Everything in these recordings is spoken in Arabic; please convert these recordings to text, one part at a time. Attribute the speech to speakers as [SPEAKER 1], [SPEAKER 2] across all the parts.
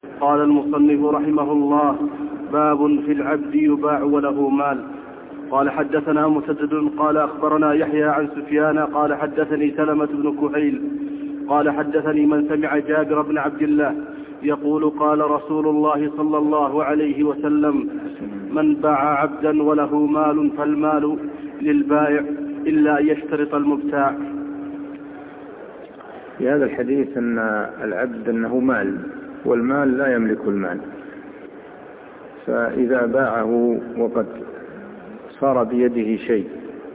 [SPEAKER 1] قال المصنف رحمه الله: باب في العبد يباع وله مال. قال حدثنا مسدد قال أخبرنا يحيى عن سفيان قال حدثني سلمة بن كحيل قال حدثني من سمع جابر بن عبد الله يقول: قال رسول الله صلى الله عليه وسلم: من باع عبدا وله مال فالمال للبائع إلا أن يشترط المبتاع.
[SPEAKER 2] في هذا الحديث أن العبد أنه مال، والمال لا يملك المال، فإذا باعه وقد صار بيده شيء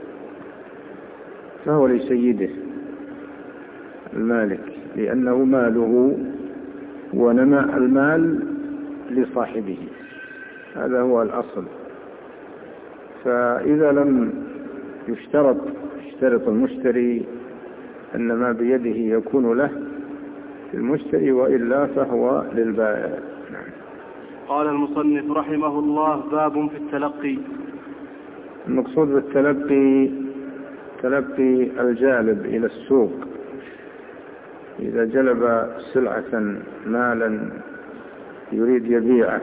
[SPEAKER 2] فهو لسيده المالك، لأنه ماله ونماء المال لصاحبه، هذا هو الأصل. فإذا لم يشترط المشتري أن ما بيده يكون له المشتري، وإلا فهو للبائع.
[SPEAKER 1] قال المصنف رحمه الله: باب في التلقي.
[SPEAKER 2] المقصود بالتلقي تلقي الجالب إلى السوق، إذا جلب سلعة مالا يريد يبيعه،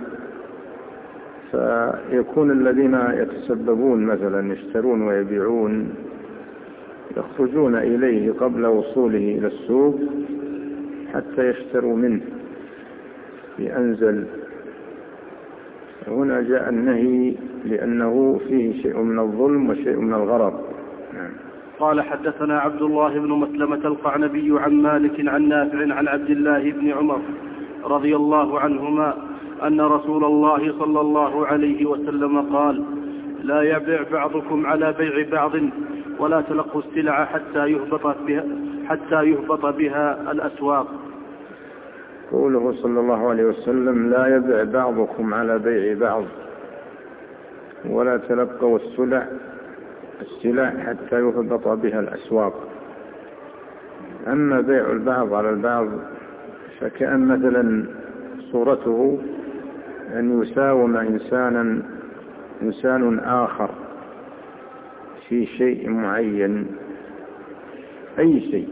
[SPEAKER 2] فيكون الذين يتسببون مثلا يشترون ويبيعون يخرجون إليه قبل وصوله إلى السوق حتى يشتروا منه بأنزل. هنا جاء النهي لأنه فيه شيء من الظلم وشيء من الغرر.
[SPEAKER 1] قال حدثنا عبد الله بن مسلمة القعنبي عن مالك عن نافع عن عبد الله بن عمر رضي الله عنهما أن رسول الله صلى الله عليه وسلم قال: لا يبيع بعضكم على بيع بعض ولا تلقوا السلع حتى يهبط بها الأسواق.
[SPEAKER 2] قوله صلى الله عليه وسلم: لا يبيع بعضكم على بيع بعض ولا تلقوا السلع حتى يهبط بها الأسواق. أما بيع البعض على البعض فكأن مثلا صورته أن يساوم إنسان آخر في شيء معين، أي شيء،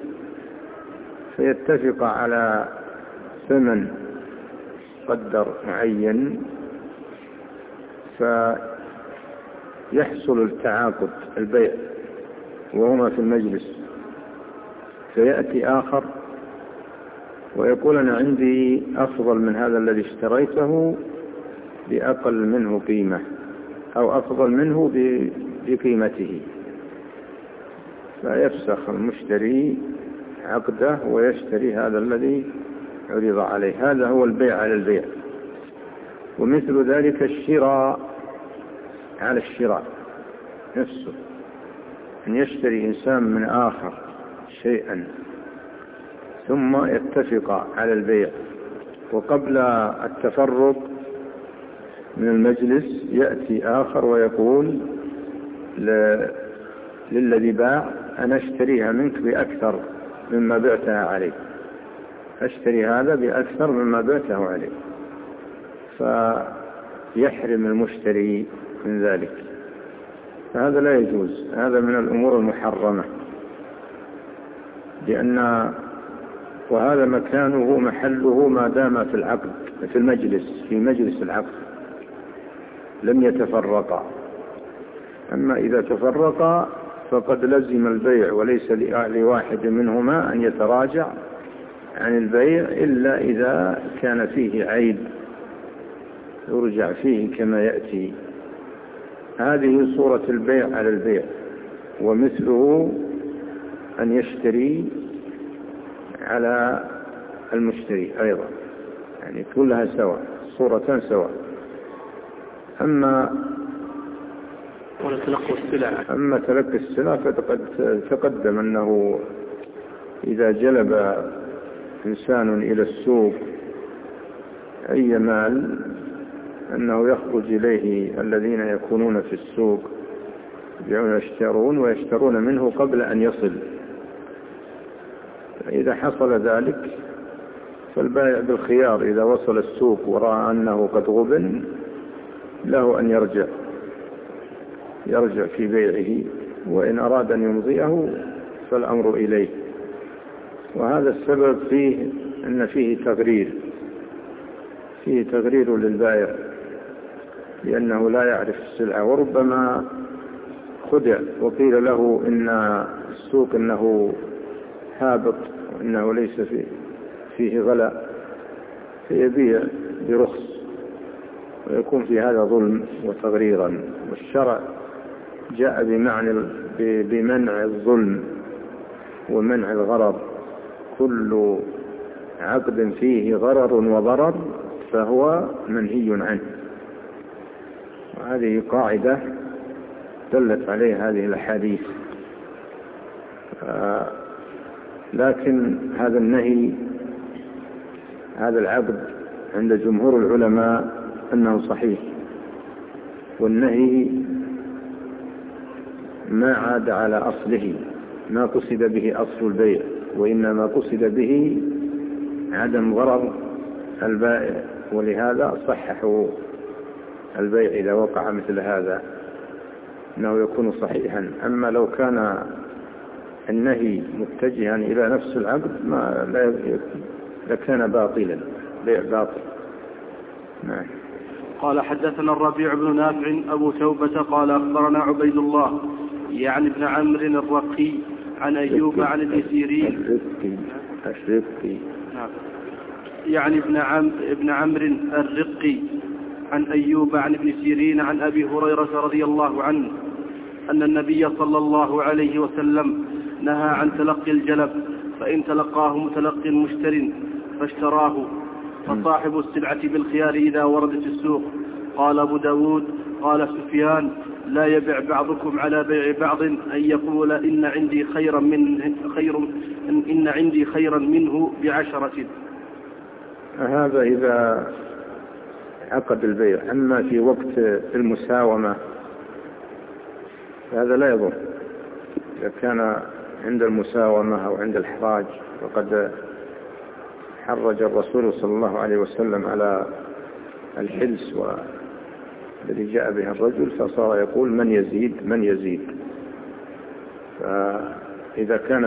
[SPEAKER 2] فيتفق على ثمن قدر معين، فيحصل التعاقد البيع وهما في المجلس، فيأتي آخر ويقول: أنا عندي أفضل من هذا الذي اشتريته بأقل منه قيمة، أو أفضل منه بقيمته، فيفسخ المشتري عقده ويشتري هذا الذي عرض عليه. هذا هو البيع على البيع. ومثل ذلك الشراء على الشراء نفسه، أن يشتري إنسان من آخر شيئا ثم يتفق على البيع، وقبل التفرق من المجلس يأتي آخر ويقول للذي باع: أنا أشتريها منك بأكثر مما بعتها عليه، أشتري هذا بأكثر مما بعته عليه، فيحرم المشتري من ذلك. فهذا لا يجوز، هذا من الأمور المحرمة، وهذا مكانه محله ما دام في العقد، في مجلس العقد لم يتفرقا. أما إذا تفرقا فقد لزم البيع، وليس لواحد منهما أن يتراجع عن البيع إلا إذا كان فيه عيب يرجع فيه كما يأتي. هذه صورة البيع على البيع. ومثله أن يشتري على المشتري أيضا، يعني كلها سواء، صورة سواء. أما تلقي السلع فقد تقدم أنه إذا جلب إنسان إلى السوق أي مال أنه يخرج إليه الذين يكونون في السوق يشترون ويشترون منه قبل أن يصل. فإذا حصل ذلك فالبائع بالخيار، إذا وصل السوق ورأى أنه قد غبن له أن يرجع في بيعه، وإن أراد أن يمضيه فالأمر إليه. وهذا السبب فيه أن فيه تغرير، فيه تغرير للبائع لأنه لا يعرف السلعة، وربما خدع وقيل له إن السوق إنه هابط وإنه ليس فيه غلاء، فيبيع برخص، ويكون في هذا ظلم وتغريرا. والشرع جاء بمنع الظلم ومنع الغرر. كل عقد فيه غرر وضرر فهو منهي عنه، وهذه قاعدة دلت عليه هذه الأحاديث. لكن هذا النهي، هذا العقد عند جمهور العلماء أنه صحيح، والنهي ما عاد على أصله، ما قصد به أصل البيع، وإنما قصد به عدم غرر البائع، ولهذا صححوا البيع إذا وقع مثل هذا أنه يكون صحيحا. أما لو كان النهي متجها إلى نفس العقد لكان باطلا، بيع باطل. نعم.
[SPEAKER 1] قال حدثنا الربيع بن نافع أبو توبة قال أخبرنا عبيد الله يعني ابن عمرو الرقي عن أيوب عن ابن سيرين يعني ابن عمرو الرقي عن أيوب عن ابن سيرين عن أبي هريرة رضي الله عنه أن النبي صلى الله عليه وسلم نهى عن تلقي الجلب، فإن تلقاه متلق مشتر فاشتراه فصاحب السلعة بالخيار إذا وردت السوق. قال أبو داود قال سفيان لا يبع بعضكم على بيع بعض أن يقول إن عندي خيرا منه بعشرة.
[SPEAKER 2] هذا إذا عقد البيع. أما في وقت المساومة هذا لا يضر. إذا كان عند المساومة أو عند الحراج، وقد حرج الرسول صلى الله عليه وسلم على الحلس الذي جاء به الرجل، فصار يقول من يزيد. فإذا كان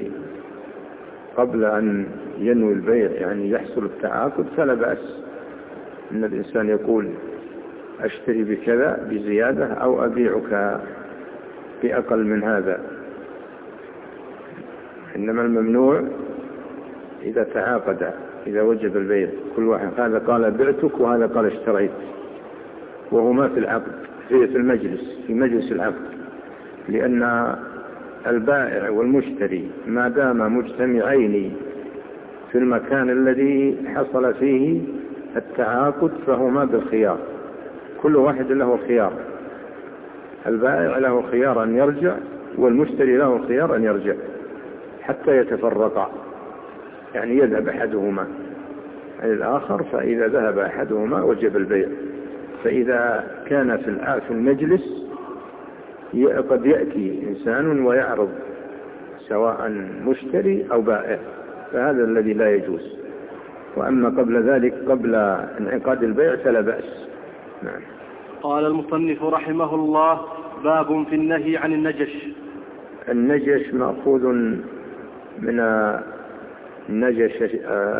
[SPEAKER 2] قبل أن ينوي البيع يعني يحصل التعاقد فلا بأس إن الإنسان يقول أشتري بكذا بزيادة أو أبيعك بأقل من هذا. إنما الممنوع إذا تعاقد، إذا وجب البيع، كل واحد هذا قال بعتك وهذا قال اشتريت، وهما في العقد في مجلس العقد، لأن البائع والمشتري ما دام مجتمعين في المكان الذي حصل فيه التعاقد فهما بالخيار، كل واحد له خيار. البائع له خيار أن يرجع، والمشتري له خيار أن يرجع حتى يتفرقا، يعني يذهب أحدهما عن الآخر، فإذا ذهب أحدهما وجب البيع. فإذا كان في المجلس قد يأتي إنسان ويعرض سواء مشتري أو بائع، فهذا الذي لا يجوز. وأما قبل ذلك، قبل انعقاد البيع، فلا بأس. نعم.
[SPEAKER 1] قال المصنف رحمه الله: باب في النهي عن النجش.
[SPEAKER 2] النجش مأخوذ من نجش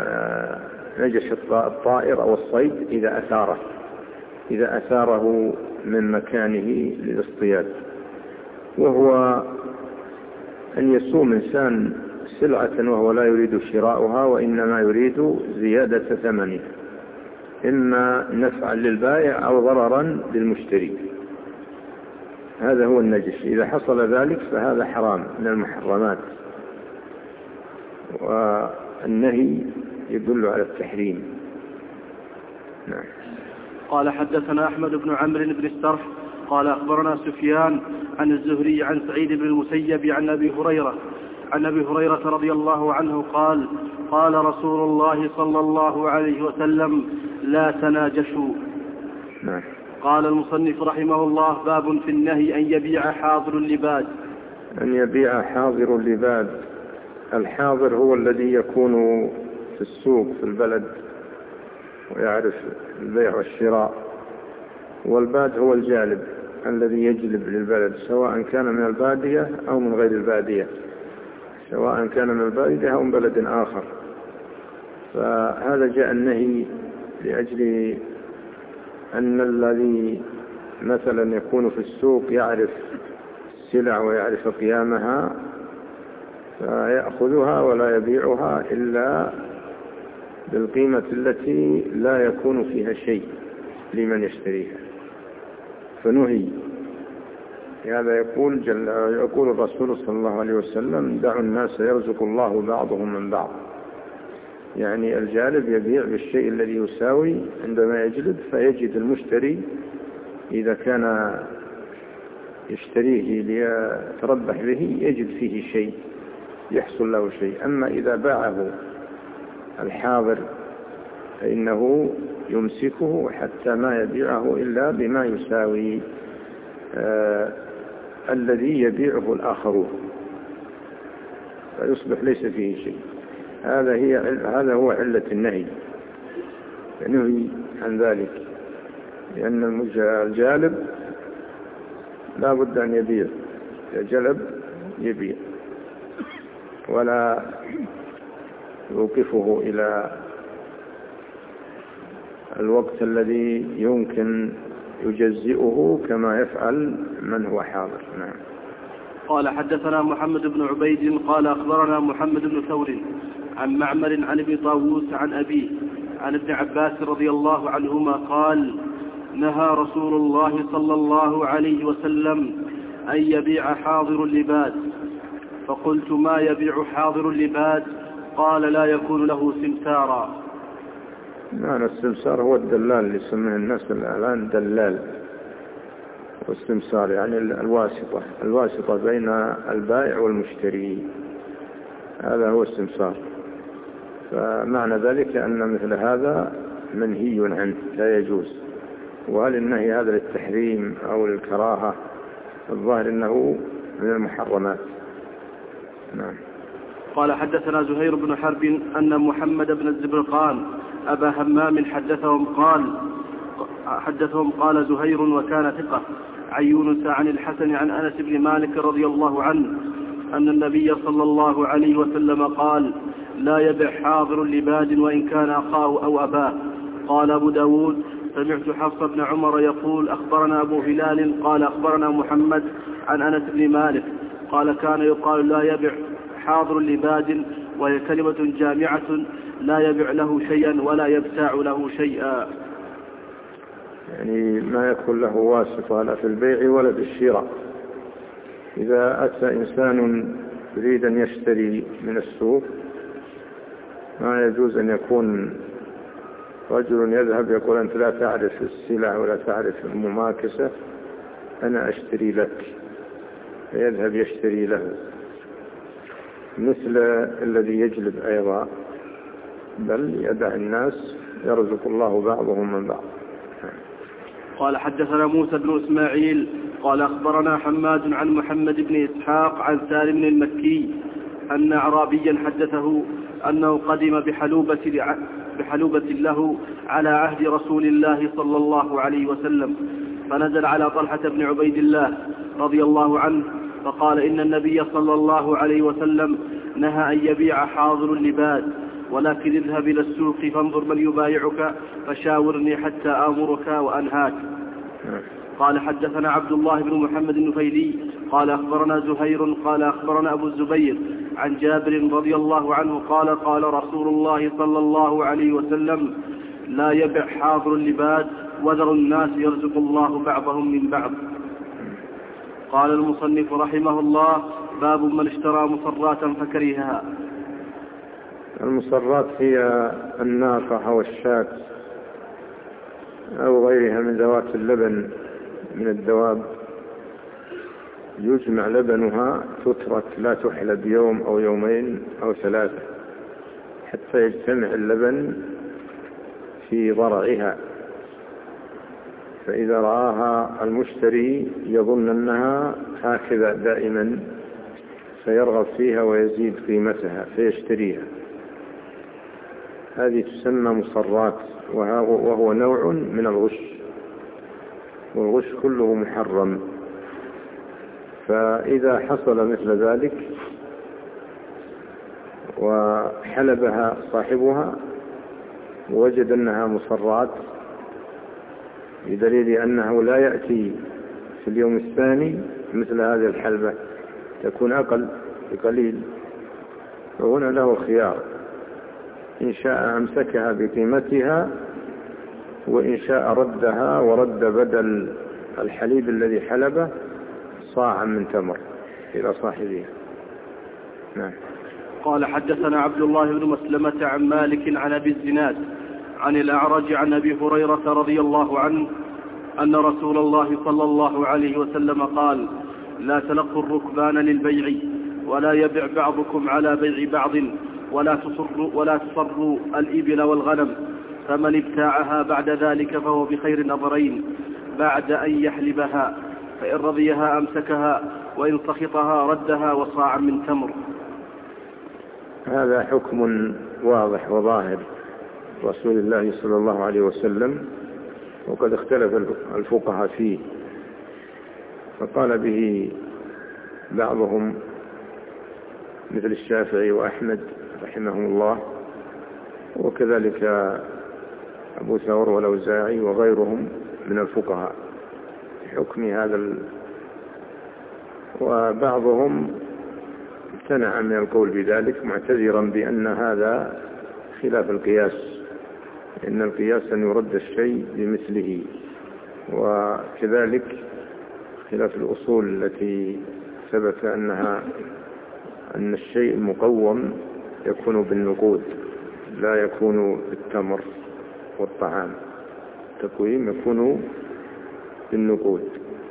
[SPEAKER 2] الطائر أو الصيد إذا أثاره من مكانه للاصطياد، وهو أن يصوم إنسان سلعة وهو لا يريد شراؤها، وإنما يريد زيادة ثمنها، إما نفعا للبائع أو ضررا للمشتري. هذا هو النجش. إذا حصل ذلك فهذا حرام من المحرمات، والنهي يدل على التحريم. نعم.
[SPEAKER 1] قال حدثنا أحمد بن عمرو بن السرح قال أخبرنا سفيان عن الزهري عن سعيد بن المسيب عن أبي هريرة رضي الله عنه قال: قال رسول الله صلى الله عليه وسلم: لا تناجشوا.
[SPEAKER 2] نعم.
[SPEAKER 1] قال المصنف رحمه الله: باب في النهي أن يبيع حاضر اللباد.
[SPEAKER 2] أن يبيع حاضر اللباد. الحاضر هو الذي يكون في السوق في البلد ويعرف البيع والشراء، والباد هو الجالب الذي يجلب للبلد، سواء كان من البادية أو من غير البادية، سواء كان من البادية أو من بلد آخر. فهذا جاء النهي لأجل أن الذي مثلا يكون في السوق يعرف السلع ويعرف قيامها فيأخذها ولا يبيعها إلا بالقيمة التي لا يكون فيها شيء لمن يشتريها، فنهي. هذا يقول الرسول صلى الله عليه وسلم: دعوا الناس يرزق الله بعضهم من بعض. يعني الجالب يبيع بالشيء الذي يساوي عندما يجلب، فيجد المشتري إذا كان يشتريه ليتربح به يجد فيه شيء، يحصل له شيء. أما إذا باعه الحاضر فإنه يمسكه حتى ما يبيعه إلا بما يساوي الذي يبيعه الآخرون، فيصبح ليس فيه شيء. هذا هو علة النهي، فنهي عن ذلك، لأن الجالب لا بد أن يبيع، الجلب يبيع ولا يوقفه إلى الوقت الذي يمكن يجزئه كما يفعل من هو حاضر. نعم.
[SPEAKER 1] قال حدثنا محمد بن عبيد قال أخبرنا محمد بن ثور عن معمر عن ابن طاووس عن أبيه عن ابن عباس رضي الله عنهما قال: نهى رسول الله صلى الله عليه وسلم أن يبيع حاضر اللباد. فقلت: ما يبيع حاضر اللباد؟ قال: لا يكون له سمسارا.
[SPEAKER 2] معنى السمسار هو الدلال اللي يسميه الناس الآن دلال، والسمسار يعني الواسطة بين البائع والمشتري، هذا هو السمسار. فمعنى ذلك أن مثل هذا منهي عنه، لا يجوز. وهل النهي هذا للتحريم أو للكراهة؟ الظاهر أنه من المحرمات. نعم.
[SPEAKER 1] قال حدثنا زهير بن حرب أن محمد بن الزبرقان أبا همام حدثهم قال زهير وكان ثقة عن يونس عن الحسن عن أنس بن مالك رضي الله عنه أن النبي صلى الله عليه وسلم قال: لا يبع حاضر لباد وإن كان أخاه أو أباه. قال أبو داود: سمعت حفص بن عمر يقول: أخبرنا أبو هلال قال أخبرنا محمد عن أنس بن مالك قال: كان يقال لا يبع حاضر لباد، وهي كلمة جامعة، لا يبع له شيئا ولا يبتاع له شيئا.
[SPEAKER 2] يعني ما يكون له واسطة لا في البيع ولا في الشراء. إذا أتى إنسان يريد أن يشتري من السوق ما يجوز أن يكون رجل يذهب يقول: أنت لا تعرف السلع ولا تعرف المماكسة، أنا أشتري لك، فيذهب يشتري له، مثل الذي يجلب أيضا، بل يدع الناس يرزق الله بعضهم من بعض.
[SPEAKER 1] قال حدثنا موسى بن إسماعيل قال أخبرنا حماد عن محمد بن إسحاق عن سالم المكي أن أعرابيا حدثه أنه قدم بحلوبة له على عهد رسول الله صلى الله عليه وسلم، فنزل على طلحة بن عبيد الله رضي الله عنه فقال: إن النبي صلى الله عليه وسلم نهى أن يبيع حاضر اللباد، ولكن اذهب إلى السوق فانظر من يبايعك فشاورني حتى آمرك وأنهاك. قال حدثنا عبد الله بن محمد النفيلي قال أخبرنا زهير قال أخبرنا أبو الزبير عن جابر رضي الله عنه قال: قال رسول الله صلى الله عليه وسلم: لا يبع حاضر اللباد، وذر الناس يرزق الله بعضهم من بعض. قال المصنف رحمه الله: باب من اشترى مصرات فكرهها.
[SPEAKER 2] المصرات هي الناقة أو الشاة أو غيرها من ذوات اللبن من الدواب، يجمع لبنها، تترك لا تحلب يوم أو يومين أو ثلاثة حتى يجتمع اللبن في ضرعها، فإذا رآها المشتري يظن أنها هكذا دائما فيرغب فيها ويزيد قيمتها فيشتريها. هذه تسمى مصرات، وهو نوع من الغش، والغش كله محرم. فإذا حصل مثل ذلك وحلبها صاحبها ووجد أنها مصرات بدليل أنه لا يأتي في اليوم الثاني مثل هذه الحلبة، تكون أقل بقليل، فهنا له خيار، إن شاء أمسكها بقيمتها، وإن شاء ردها ورد بدل الحليب الذي حلبه صاعا من تمر إلى صاحبها. نعم.
[SPEAKER 1] قال حدثنا عبد الله بن مسلمة عن مالك عن أبي الزناد عن الأعرج عن أبي هريرة رضي الله عنه أن رسول الله صلى الله عليه وسلم قال: لا تلقوا الركبان للبيع، ولا يبع بعضكم على بيع بعض، ولا تصروا الإبل والغنم، فمن ابتاعها بعد ذلك فهو بخير نظرين بعد أن يحلبها، فإن رضيها أمسكها، وإن سخطها ردها وصاعا من تمر.
[SPEAKER 2] هذا حكم واضح وظاهر رسول الله صلى الله عليه وسلم، وقد اختلف الفقهاء فيه، فقال به بعضهم مثل الشافعي وأحمد رحمهم الله، وكذلك أبو ثور والأوزاعي وغيرهم من الفقهاء في حكم هذا وبعضهم امتنع من القول بذلك معتذرا بأن هذا خلاف القياس، إن القياس أن يرد الشيء بمثله، وكذلك خلاف الأصول التي ثبت أن الشيء المقوم يكون بالنقود لا يكون بالتمر والطعام، التقويم يكون بالنقود.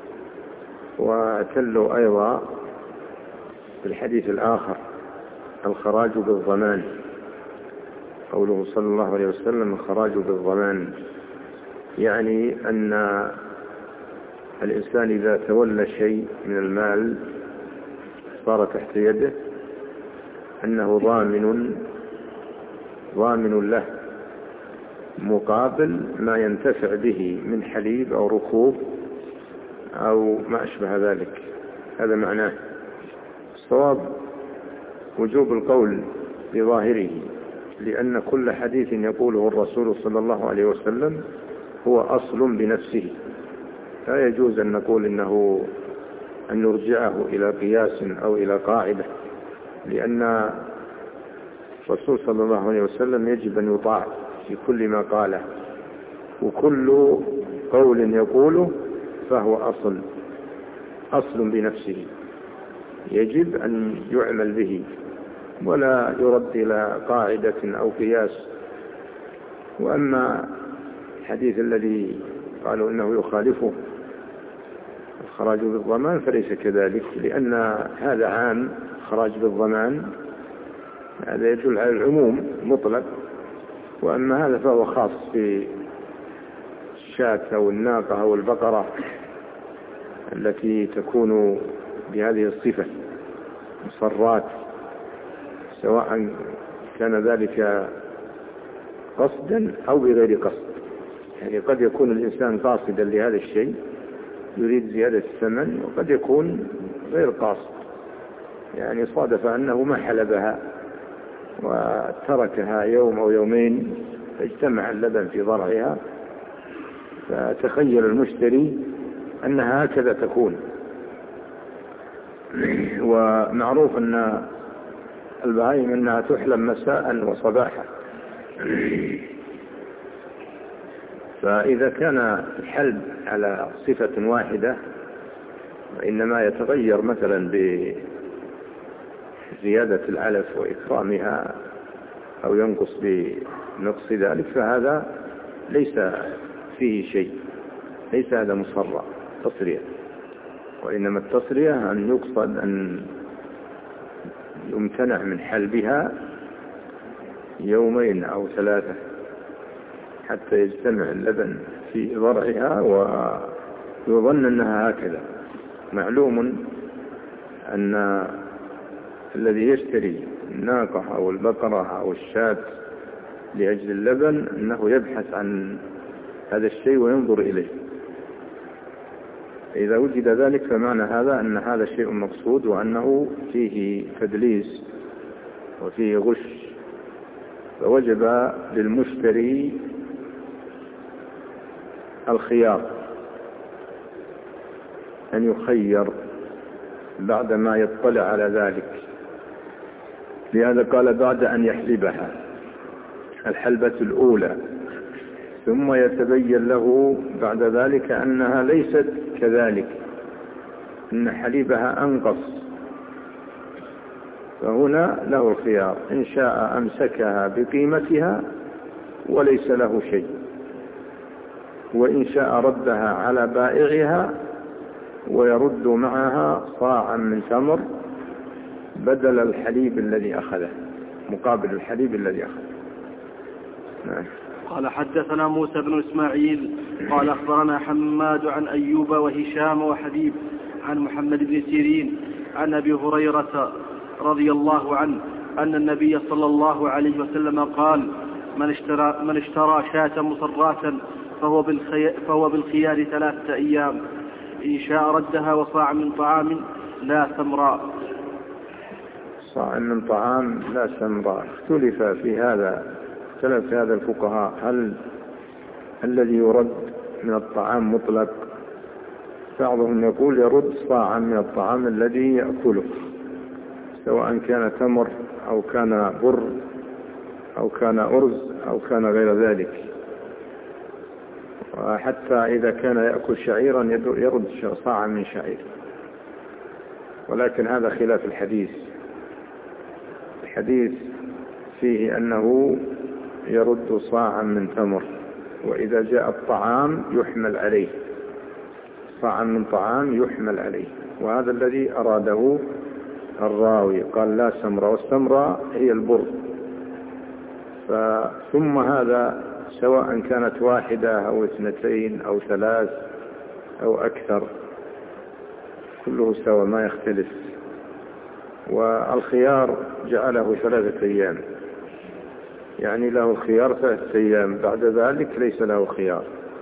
[SPEAKER 2] واعتلوا أيضا بالحديث الآخر الخراج بالضمان، قوله صلى الله عليه وسلم الخراج بالضمان، يعني أن الإنسان إذا تولى شيء من المال صار تحت يده أنه ضامن له مقابل ما ينتفع به من حليب أو ركوب أو ما أشبه ذلك. هذا معناه. الصواب وجوب القول بظاهره، لأن كل حديث يقوله الرسول صلى الله عليه وسلم هو أصل بنفسه، لا يجوز أن نقول أن نرجعه إلى قياس أو إلى قاعدة، لأن الرسول صلى الله عليه وسلم يجب أن يطاع في كل ما قاله، وكل قول يقوله فهو أصل بنفسه يجب أن يعمل به ولا يرد إلى قاعدة أو قياس. وأما الحديث الذي قالوا إنه يخالفه الخراج بالضمان فليس كذلك، لأن هذا عام، خراج بالضمان هذا يدل على العموم مطلق، وأما هذا فهو خاص بالشاة أو الناقة أو البقرة التي تكون بهذه الصفة مصرات، سواء كان ذلك قصدا أو بغير قصد. يعني قد يكون الإنسان قاصدا لهذا الشيء يريد زيادة الثمن، وقد يكون غير قاصد، يعني صادف أنه ما حلبها وتركها يوم أو يومين فاجتمع اللبن في ضرعها، فتخيل المشتري أنها هكذا تكون. ومعروف أن البهائم أنها تحلب مساء وصباحا، فإذا كان الحلب على صفة واحدة وإنما يتغير مثلا بزيادة العلف وإكرامها أو ينقص بنقص ذلك، فهذا ليس فيه شيء، ليس هذا مصرع تصرية، وإنما التصرية أن يقصد أن يمتنع من حلبها يومين أو ثلاثة حتى يجتمع اللبن في ضرعها ويظن أنها هكذا. معلوم أن الذي يشتري الناقة أو البقرة أو الشاة لأجل اللبن أنه يبحث عن هذا الشيء وينظر إليه، إذا وجد ذلك فمعنى هذا أن هذا شيء مقصود، وأنه فيه تدليس وفيه غش فوجب للمشتري الخيار، أن يخير بعدما يطلع على ذلك. لهذا قال بعد أن يحلبها الحلبة الأولى، ثم يتبين له بعد ذلك أنها ليست كذلك، أن حليبها أنقص، فهنا له الخيار، إن شاء أمسكها بقيمتها وليس له شيء، وإن شاء ردها على بائعها ويرد معها صاعا من تمر بدل الحليب الذي أخذه، مقابل الحليب الذي أخذه. نعم.
[SPEAKER 1] قال حدثنا موسى بن إسماعيل قال أخبرنا حماد عن أيوب وهشام وحبيب عن محمد بن سيرين عن أبي هريرة رضي الله عنه أن النبي صلى الله عليه وسلم قال: من اشترى شاة مصراة فهو بالخيار 3 أيام، إن شاء ردها وصاع من طعام لا سمراء.
[SPEAKER 2] صاع من طعام لا سمراء. اختلف في هذا الفقهاء، هل الذي يرد من الطعام مطلق؟ بعضهم يقول يرد صاعا من الطعام الذي يأكله، سواء كان تمر أو كان بر أو كان أرز أو كان غير ذلك، وحتى إذا كان يأكل شعيرا يرد صاعا من شعير. ولكن هذا خلاف الحديث فيه أنه يرد صاعا من تمر، وإذا جاء الطعام يحمل عليه، صاعا من طعام يحمل عليه، وهذا الذي أراده الراوي، قال لا سمراء، والسمراء هي البر. ثم هذا سواء كانت 1 أو 2 أو 3 أو أكثر، كله سواء ما يختلف. والخيار جعله 3 أيام، يعني له الخيار 3 أيام، بعد ذلك ليس له خيار.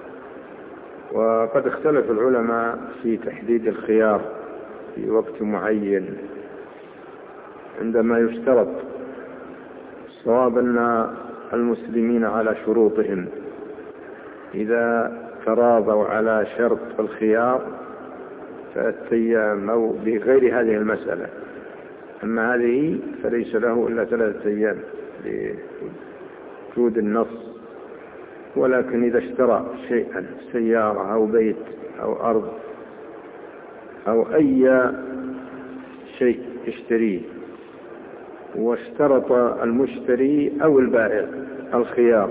[SPEAKER 2] وقد اختلف العلماء في تحديد الخيار في وقت معين عندما يشترط. الصواب أن المسلمين على شروطهم، إذا تراضوا على شرط الخيار 3 أيام أو بغير هذه المسألة، أما هذه فليس له إلا 3 أيام لوجود النص. ولكن إذا اشترى شيئا، سيارة أو بيت أو أرض أو أي شيء يشتريه، واشترط المشتري أو البائع الخيار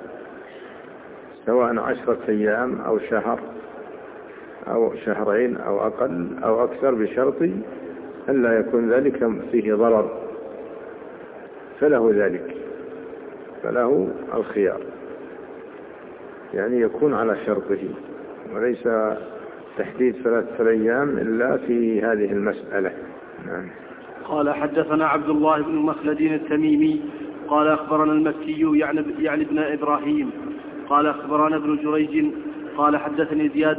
[SPEAKER 2] سواء 10 أيام أو شهر أو 2 شهرين أو أقل أو أكثر، بشرط ألا يكون ذلك فيه ضرر، فله ذلك، فله الخيار، يعني يكون على شرطه، وليس تحديد 3 أيام إلا في هذه المسألة. نعم.
[SPEAKER 1] قال حدثنا عبد الله بن مخلد التميمي قال أخبرنا المكي يعني ابن إبراهيم قال أخبرنا ابن جريج قال حدثني زياد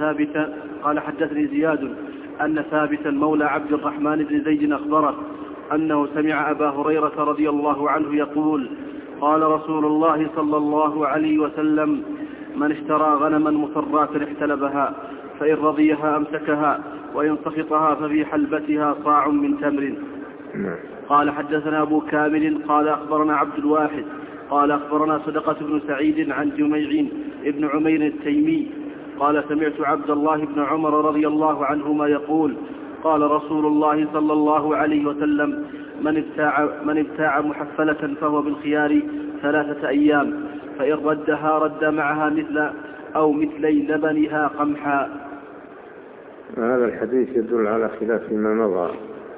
[SPEAKER 1] أن ثابتا مولى عبد الرحمن بن زيد أخبره أنه سمع أبا هريرة رضي الله عنه يقول: قال رسول الله صلى الله عليه وسلم: من اشترى غنما مصراة احتلبها، فإن رضيها أمسكها، وإن سخطها ففي حلبتها صاع من تمر. قال حدثنا أبو كامل قال أخبرنا عبد الواحد قال أخبرنا صدقة بن سعيد عن جميع ابن عمير التيمي قال: سمعت عبد الله بن عمر رضي الله عنهما يقول: قال رسول الله صلى الله عليه وسلم: من ابتاع محفلة فهو بالخيار 3 أيام، فإن ردها رد معها مثلي لبنها قمحا.
[SPEAKER 2] هذا الحديث يدل على خلاف ما مضى،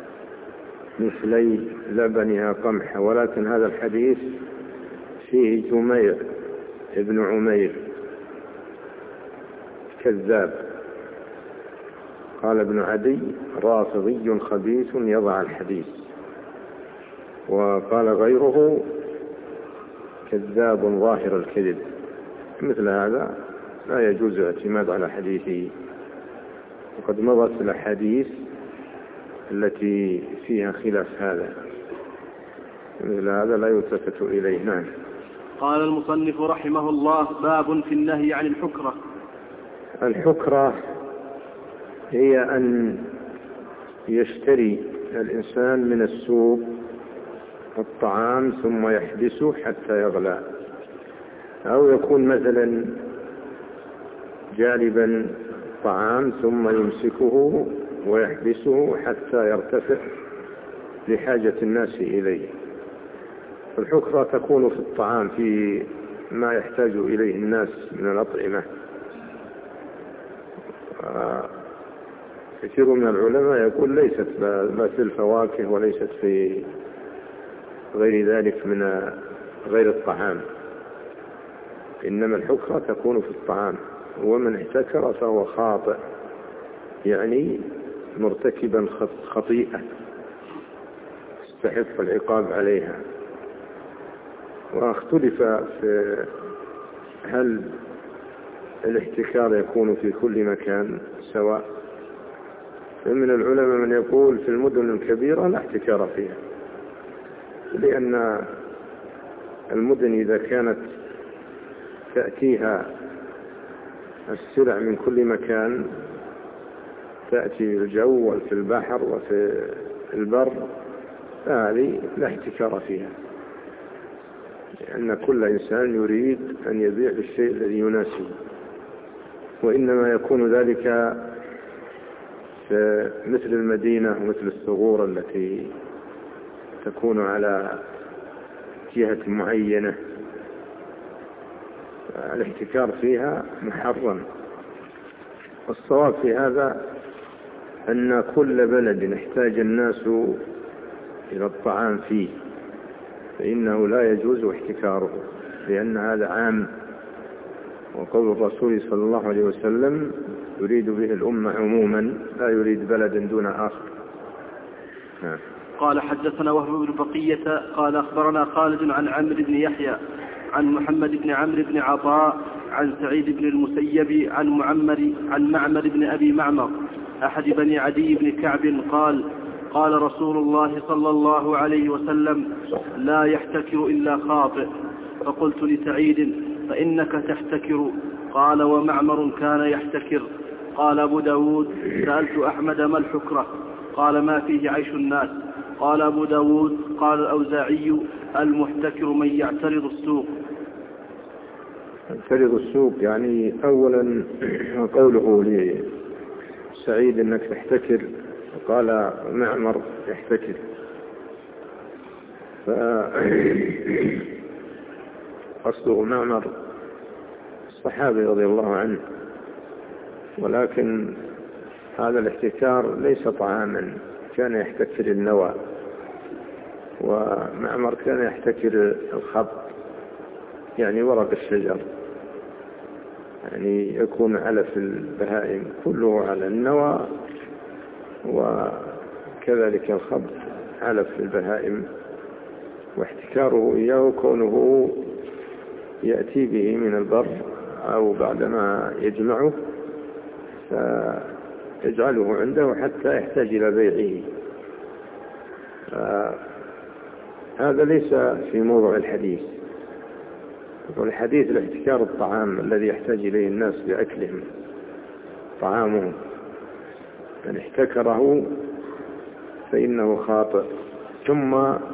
[SPEAKER 2] مثلي لبنها قمحا، ولكن هذا الحديث فيه جميع ابن عمير كذاب. قال ابن عدي: رافضي خبيث يضع الحديث. وقال غيره: كذاب ظاهر الكذب. مثل هذا لا يجوز الاعتماد على حديثه، وقد مضت الأحاديث التي فيها خلاف هذا. مثل هذا لا يلتفت إليه. نعم.
[SPEAKER 1] قال المصنف رحمه الله: باب في النهي عن الحكرة.
[SPEAKER 2] الحكرة هي أن يشتري الإنسان من السوق الطعام ثم يحبسه حتى يغلى، أو يكون مثلا جالبا طعام ثم يمسكه ويحبسه حتى يرتفع لحاجة الناس إليه. الحكرة تكون في الطعام، في ما يحتاج إليه الناس من الأطعمة. كثير من العلماء يقول ليست في الفواكه وليست في غير ذلك من غير الطعام، إنما الحكرة تكون في الطعام. ومن احتكر فهو خاطئ، يعني مرتكبا خطيئة يستحق العقاب عليها. واختلف في هل الاحتكار يكون في كل مكان سواء. فمن العلماء من يقول في المدن الكبيرة لا احتكار فيها، لأن المدن إذا كانت تأتيها السلع من كل مكان، تأتي في الجو وفي البحر وفي البر، فهذه لا احتكار فيها، لأن كل إنسان يريد أن يبيع الشيء الذي يناسبه. وإنما يكون ذلك في مثل المدينة ومثل الثغور التي تكون على جهة معينة، الاحتكار فيها محرم. والصواب في هذا أن كل بلد احتاج الناس إلى الطعام فيه فإنه لا يجوز احتكاره، لأن هذا عام. وقول الرسول صلى الله عليه وسلم: يريد به الأمة عموما، لا يريد بلدا دون آخر.
[SPEAKER 1] قال حدثنا وهب بن بقية قال أخبرنا خالد عن عمرو بن يحيى عن محمد بن عمرو بن عطاء عن سعيد بن المسيب عن معمر بن أبي معمر أحد بني عدي بن كعب قال: قال رسول الله صلى الله عليه وسلم: لا يحتكر إلا خاطئ. فقلت لسعيد: فإنك تحتكر. قال: ومعمر كان يحتكر. قال أبو داود: سألت أحمد: ما الحكرة؟ قال: ما فيه عيش الناس. قال أبو داود: قال الأوزاعي: المحتكر من يعترض السوق.
[SPEAKER 2] يعترض السوق يعني أولا قوله لسعيد أنك تحتكر، قال معمر يحتكر، فقصده معمر الصحابي رضي الله عنه. ولكن هذا الاحتكار ليس طعاما، كان يحتكر النوى، ومعمر كان يحتكر الخط، يعني ورق الشجر، يعني يكون علف البهائم كله على النوى، وكذلك الخط علف البهائم. واحتكاره إياه كونه يأتي به من البر أو بعدما يجمعه فيجعله عنده حتى يحتاج إلى بيعه. هذا ليس في موضوع الحديث. والحديث الاحتكار الطعام الذي يحتاج إليه الناس لأكلهم طعامهم، من احتكره فإنه خاطئ. ثم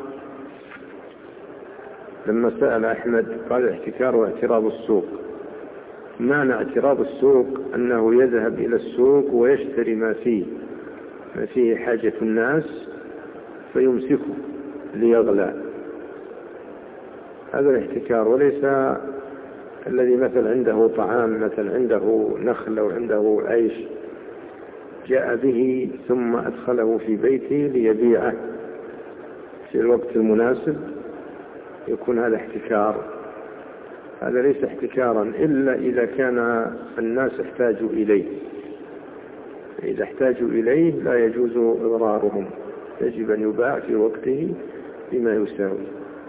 [SPEAKER 2] لما سأل أحمد قال: الاحتكار واعتراض السوق. معنى اعتراض السوق أنه يذهب إلى السوق ويشتري ما فيه حاجة الناس فيمسكه ليغلى، هذا الاحتكار. وليس الذي مثل عنده طعام، مثل عنده نخل أو عنده عيش، جاء به ثم أدخله في بيته ليبيعه في الوقت المناسب، يكون هذا احتكار. هذا ليس احتكارا إلا إذا كان الناس احتاجوا إليه. إذا احتاجوا إليه لا يجوز إضرارهم، يجب أن يباع في وقته بما يساوي،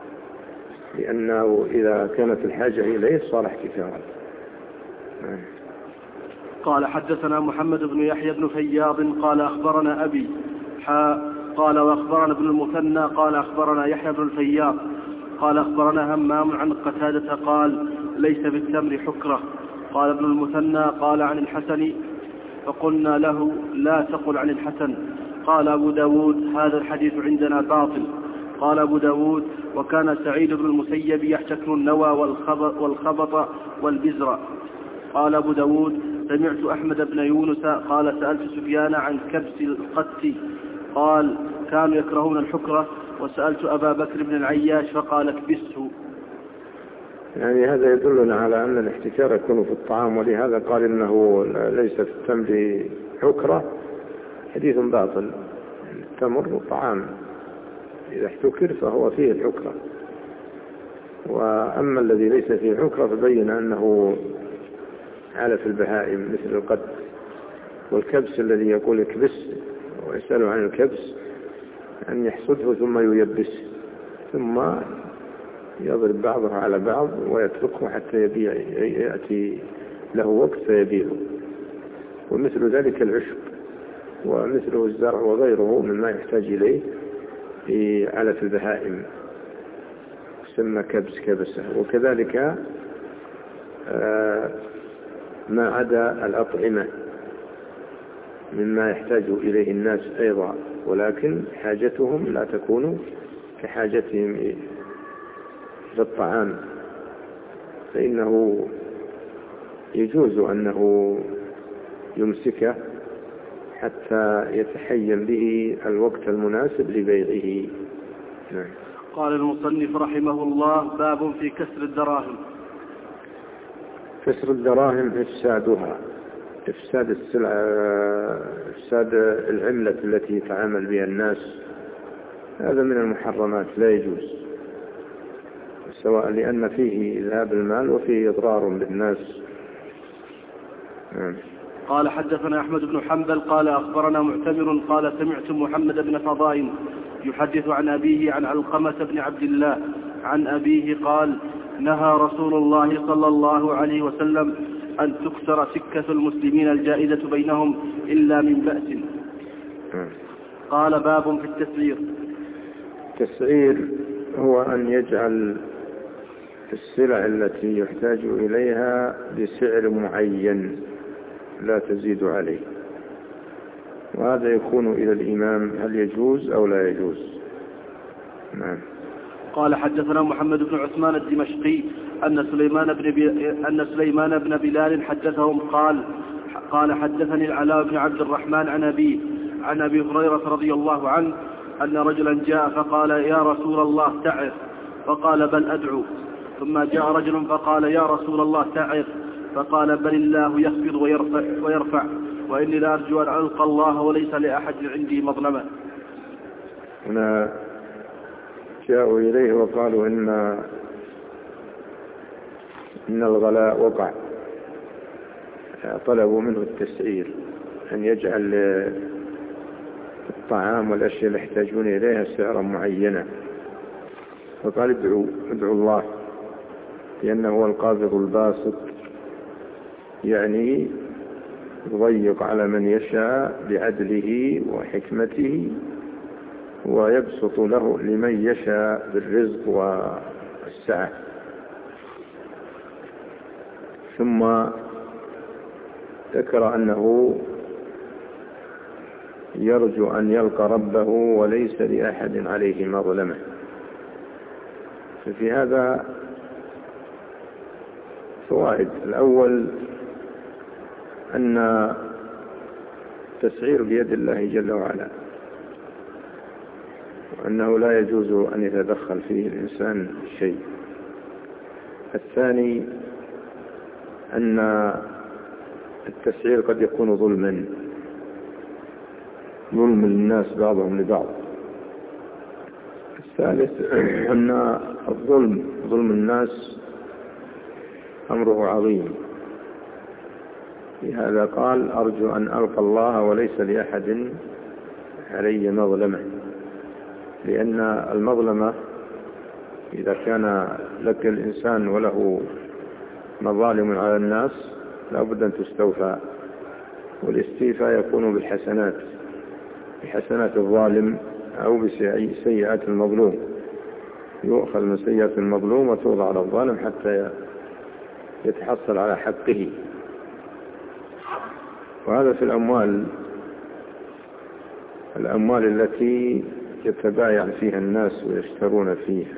[SPEAKER 2] لأنه إذا كانت الحاجة إليه صار احتكارا.
[SPEAKER 1] قال حدثنا محمد بن يحيى بن فياض قال أخبرنا أبي قال وأخبرنا ابن المثنى قال أخبرنا يحيى بن الفياض قال أخبرنا همام عن قتادة قال ليس في التمر حكرة. قال ابن المثنى قال عن الحسن فقلنا له لا تقل عن الحسن. قال أبو داود هذا الحديث عندنا باطل. قال أبو داود وكان سعيد بن المسيب يحتكر النوى والخبط والبزر. قال أبو داود سمعت أحمد بن يونس قال سألت سفيان عن كبس القت قال كانوا يكرهون الحكرة، وسألت أبا بكر بن العياش فقال اكبسه.
[SPEAKER 2] يعني هذا يدلنا على أن الاحتكار يكون في الطعام، ولهذا قال إنه ليس في التمر حكرة. حديث باطل. التمر طعام إذا احتكر فهو فيه الحكرة، وأما الذي ليس فيه حكرة فبين أنه علف البهائم مثل القد. والكبس الذي يقول اكبس ويسأله عن الكبس أن يحصده ثم ييبسه ثم يضرب بعضه على بعض ويتركه حتى يبيع، يأتي له وقت فيبيعه. ومثل ذلك العشب ومثله الزرع وغيره مما يحتاج إليه في علف البهائم يسمى كبسة. وكذلك ما عدا الأطعمة مما يحتاج إليه الناس أيضا، ولكن حاجتهم لا تكون كحاجتهم إلى الطعام، فإنه يجوز أنه يمسكه حتى يتحين به الوقت المناسب لبيعه.
[SPEAKER 1] قال المصنف رحمه الله باب في كسر الدراهم.
[SPEAKER 2] كسر الدراهم إفسادها، إفساد السلعة، إفساد العملة التي يتعامل بها الناس، هذا من المحرمات لا يجوز، سواء لأن فيه ذهاب المال وفيه إضرار بالناس.
[SPEAKER 1] قال حدثنا أحمد بن حنبل قال أخبرنا معتمر قال سمعت محمد بن فضائل يحدث عن أبيه عن علقمة بن عبد الله عن أبيه قال نهى رسول الله صلى الله عليه وسلم أن تكسر سكة المسلمين الجائزة بينهم إلا من بأس. قال باب في التسعير.
[SPEAKER 2] التسعير هو أن يجعل السلع التي يحتاج إليها بسعر معين لا تزيد عليه، وهذا يكون إلى الإمام هل يجوز أو لا يجوز. نعم.
[SPEAKER 1] قال حدثنا محمد بن عثمان الدمشقي أن سليمان بن بلال حدثهم قال حدثني العلاء بن عبد الرحمن عن أبي هريرة رضي الله عنه أن رجلا جاء فقال يا رسول الله تعر، فقال بل أدعو. ثم جاء رجل فقال يا رسول الله تعر، فقال بل الله يخفض ويرفع وإني لأرجو أن ألقى الله وليس لأحد عندي مظلمة.
[SPEAKER 2] هنا جاءوا إليه وقالوا إن الغلاء وقع، طلبوا منه التسعير، أن يجعل الطعام والأشياء اللي يحتاجون إليها سعرا معينا، فقال ادعوا الله لأنه هو القابض الباسط، يعني يضيق على من يشاء بعدله وحكمته ويبسط له لمن يشاء بالرزق والسعة. ثم ذكر أنه يرجو أن يلقى ربه وليس لأحد عليه مظلمة. ففي هذا فوائد. الأول أن التسعير بيد الله جل وعلا، وأنه لا يجوز أن يتدخل فيه الإنسان شيء. الثاني أن التسعير قد يكون ظلم الناس بعضهم لبعض. الثالث أن ظلم الناس أمره عظيم، لهذا قال أرجو أن ألقى الله وليس لأحد علي مظلمة، لأن المظلمة إذا كان لك الإنسان وله مظالم على الناس لا بد أن تستوفى، والاستيفاء يكون بالحسنات، بحسنات الظالم أو بسيئات المظلوم، يؤخذ من سيئات المظلوم وتوضع على الظالم حتى يتحصل على حقه. وهذا في الأموال التي يتبايع فيها الناس ويشترون فيها،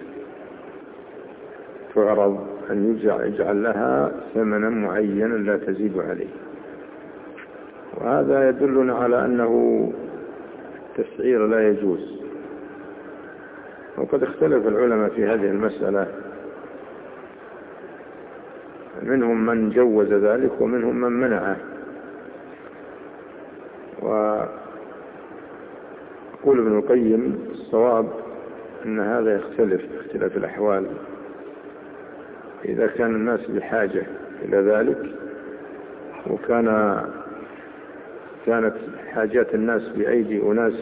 [SPEAKER 2] تعرض أن يجعل لها ثمنا معينا لا تزيد عليه. وهذا يدلنا على أنه التسعير لا يجوز. وقد اختلف العلماء في هذه المسألة، منهم من جوز ذلك ومنهم من منعه. ويقول ابن القيم الصواب أن هذا يختلف اختلاف الأحوال. إذا كان الناس بحاجة إلى ذلك، كانت حاجات الناس بأيدي أناس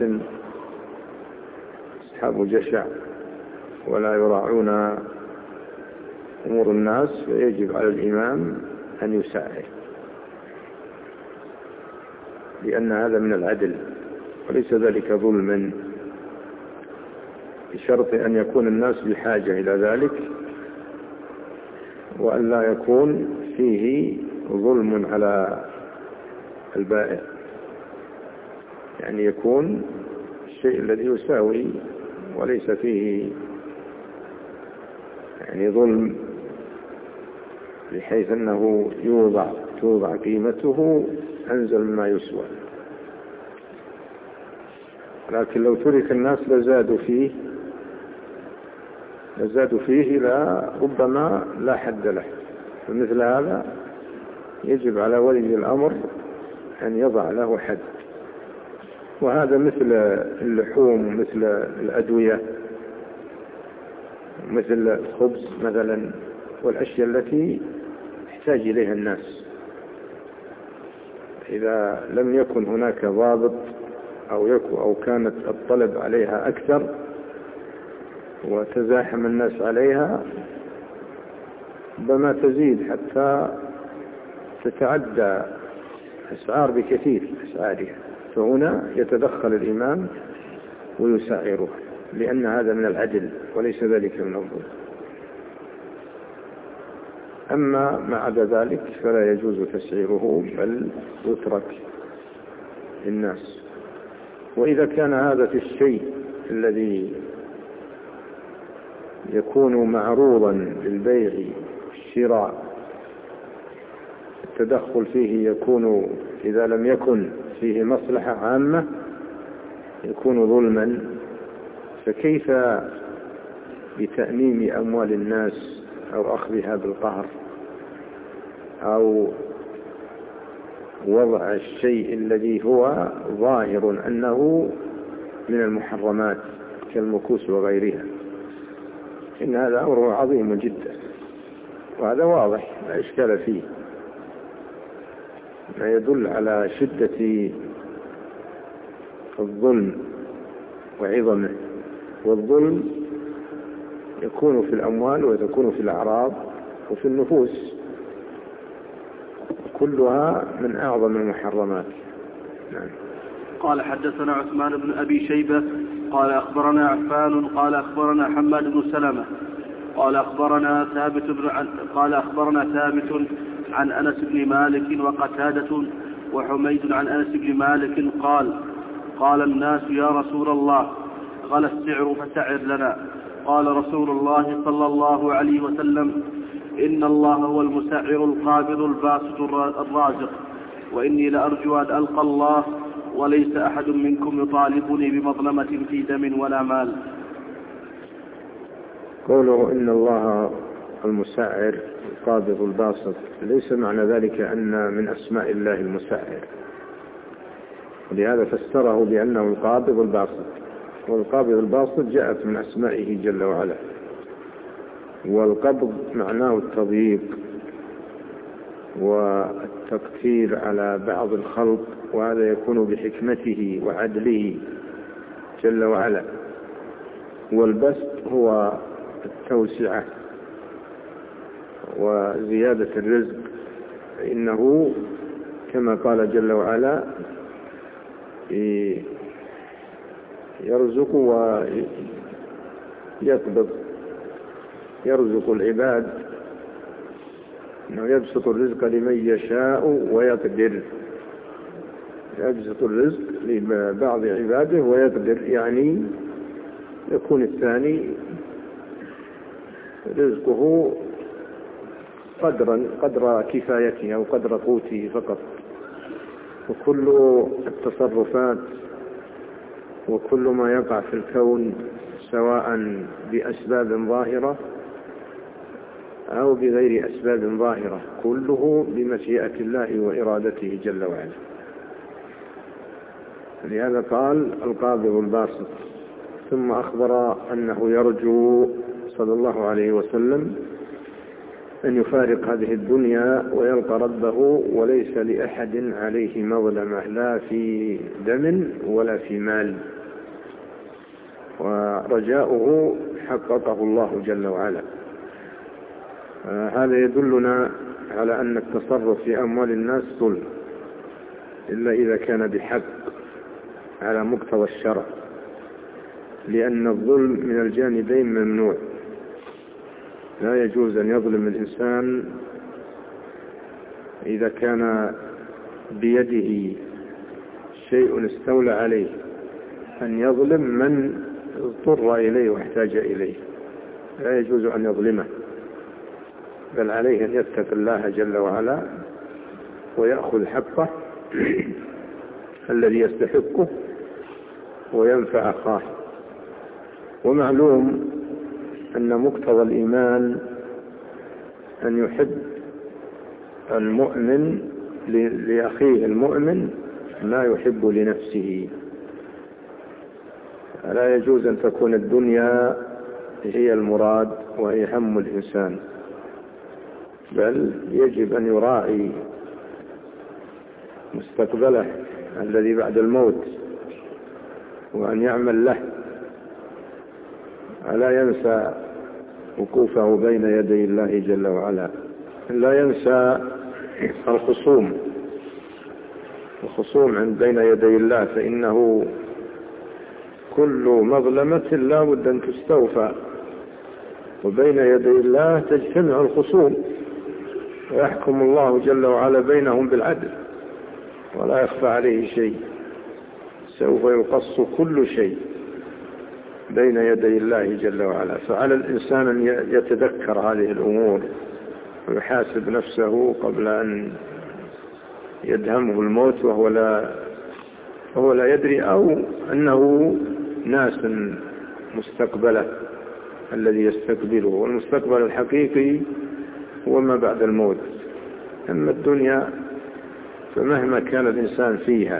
[SPEAKER 2] أصحاب جشع ولا يراعون أمور الناس، فيجب على الإمام أن يسعر، لأن هذا من العدل وليس ذلك ظلما، بشرط أن يكون الناس بحاجة إلى ذلك، وأن لا يكون فيه ظلم على البائع، يعني يكون الشيء الذي يساوي وليس فيه يعني ظلم، بحيث أنه توضع قيمته أنزل مما يسوى. لكن لو ترك الناس لزادوا فيه ربما لا حد له. فمثل هذا يجب على ولي الأمر أن يضع له حد. وهذا مثل اللحوم، مثل الأدوية، مثل الخبز مثلا، والأشياء التي يحتاج إليها الناس. إذا لم يكن هناك ضابط أو كانت الطلب عليها أكثر وتزاحم الناس عليها، ربما تزيد حتى تتعدى أسعار بكثير أسعارها، فهنا يتدخل الإمام ويسعره، لأن هذا من العدل وليس ذلك من الظلم. أما ما عدا ذلك فلا يجوز تسعيره، بل يترك للناس. وإذا كان هذا في الشيء الذي يكون معروضا للبيع والشراء، التدخل فيه يكون إذا لم يكن فيه مصلحة عامة يكون ظلما، فكيف بتأميم أموال الناس أو أخذها بالقهر أو وضع الشيء الذي هو ظاهر أنه من المحرمات كالمكوس وغيرها؟ إن هذا أمر عظيم جدا، وهذا واضح لا إشكال فيه، ما يدل على شدة الظلم وعظمه. والظلم يكون في الأموال ويكون في الأعراض وفي النفوس، كلها من أعظم المحرمات. نعم.
[SPEAKER 1] قال حدثنا عثمان بن أبي شيبة قال أخبرنا عفان قال أخبرنا حماد بن سلمة قال أخبرنا ثابت عن أنس بن مالك وقتادة وحميد عن أنس بن مالك قال الناس يا رسول الله غلى السعر فسعر لنا. قال رسول الله صلى الله عليه وسلم إن الله هو المسعر القابض الباسط الرازق، وإني لأرجو أن ألقى الله وليس أحد منكم يطالبني بمظلمة في دم ولا مال.
[SPEAKER 2] قوله إن الله المسعر القابض الباسط ليس معنى ذلك أن من أسماء الله المسعر، ولهذا فسره بأنه القابض الباسط. والقابض الباسط جاءت من أسمائه جل وعلا، والقبض معناه التضييق والتقتير على بعض الخلق، وهذا يكون بحكمته وعدله جل وعلا. والبسط هو التوسعة وزيادة الرزق، فإنه كما قال جل وعلا يرزق ويقبض، يرزق العباد، إنه يبسط الرزق لمن يشاء ويقدر، يبسط الرزق لبعض عباده ويقدر، يعني يكون الثاني رزقه قدر كفايته أو قدر قوته فقط. وكل التصرفات وكل ما يقع في الكون سواء بأسباب ظاهرة أو بغير أسباب ظاهرة كله بمشيئة الله وإرادته جل وعلا. لهذا قال القابض الباسط. ثم أخبر أنه يرجو صلى الله عليه وسلم أن يفارق هذه الدنيا ويلقى ربه وليس لأحد عليه مظلمة لا في دم ولا في مال، ورجاؤه حققه الله جل وعلا. هذا يدلنا على أن التصرف في أموال الناس ظلم إلا إذا كان بحق على مقتضى الشرع، لأن الظلم من الجانبين ممنوع. لا يجوز أن يظلم الإنسان إذا كان بيده شيء استولى عليه، أن يظلم من اضطر إليه واحتاج إليه، لا يجوز أن يظلمه، بل عليه أن يتقي الله جل وعلا ويأخذ حقه الذي يستحقه وينفع أخاه. ومعلوم أن مقتضى الإيمان أن يحب المؤمن لأخيه المؤمن ما يحب لنفسه. لا يجوز أن تكون الدنيا هي المراد وهي هم الإنسان، بل يجب أن يراعي مستقبله الذي بعد الموت وأن يعمل له، ألا ينسى وقوفه بين يدي الله جل وعلا، لا ينسى الخصوم عند بين يدي الله، فإنه كل مظلمة لا بد أن تستوفى، وبين يدي الله تجتمع الخصوم ويحكم الله جل وعلا بينهم بالعدل ولا يخفى عليه شيء، سوف يقص كل شيء بين يدي الله جل وعلا. فعلى الإنسان أن يتذكر هذه الأمور ويحاسب نفسه قبل أن يدهمه الموت وهو لا يدري، أو أنه ناس مستقبله الذي يستقبله، والمستقبل الحقيقي هو ما بعد الموت. أما الدنيا فمهما كان الإنسان فيها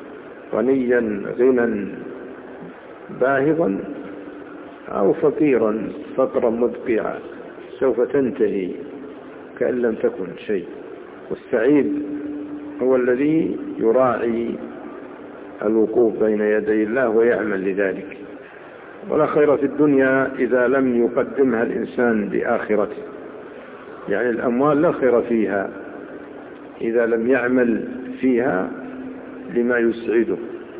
[SPEAKER 2] غنيا غنى باهظا أو فقيرا فقرا مدقعا سوف تنتهي كأن لم تكن شيء. والسعيد هو الذي يراعي الوقوف بين يدي الله ويعمل لذلك. ولا خير في الدنيا إذا لم يقدمها الإنسان لآخرته، يعني الأموال لا خير فيها إذا لم يعمل فيها لما يسعده،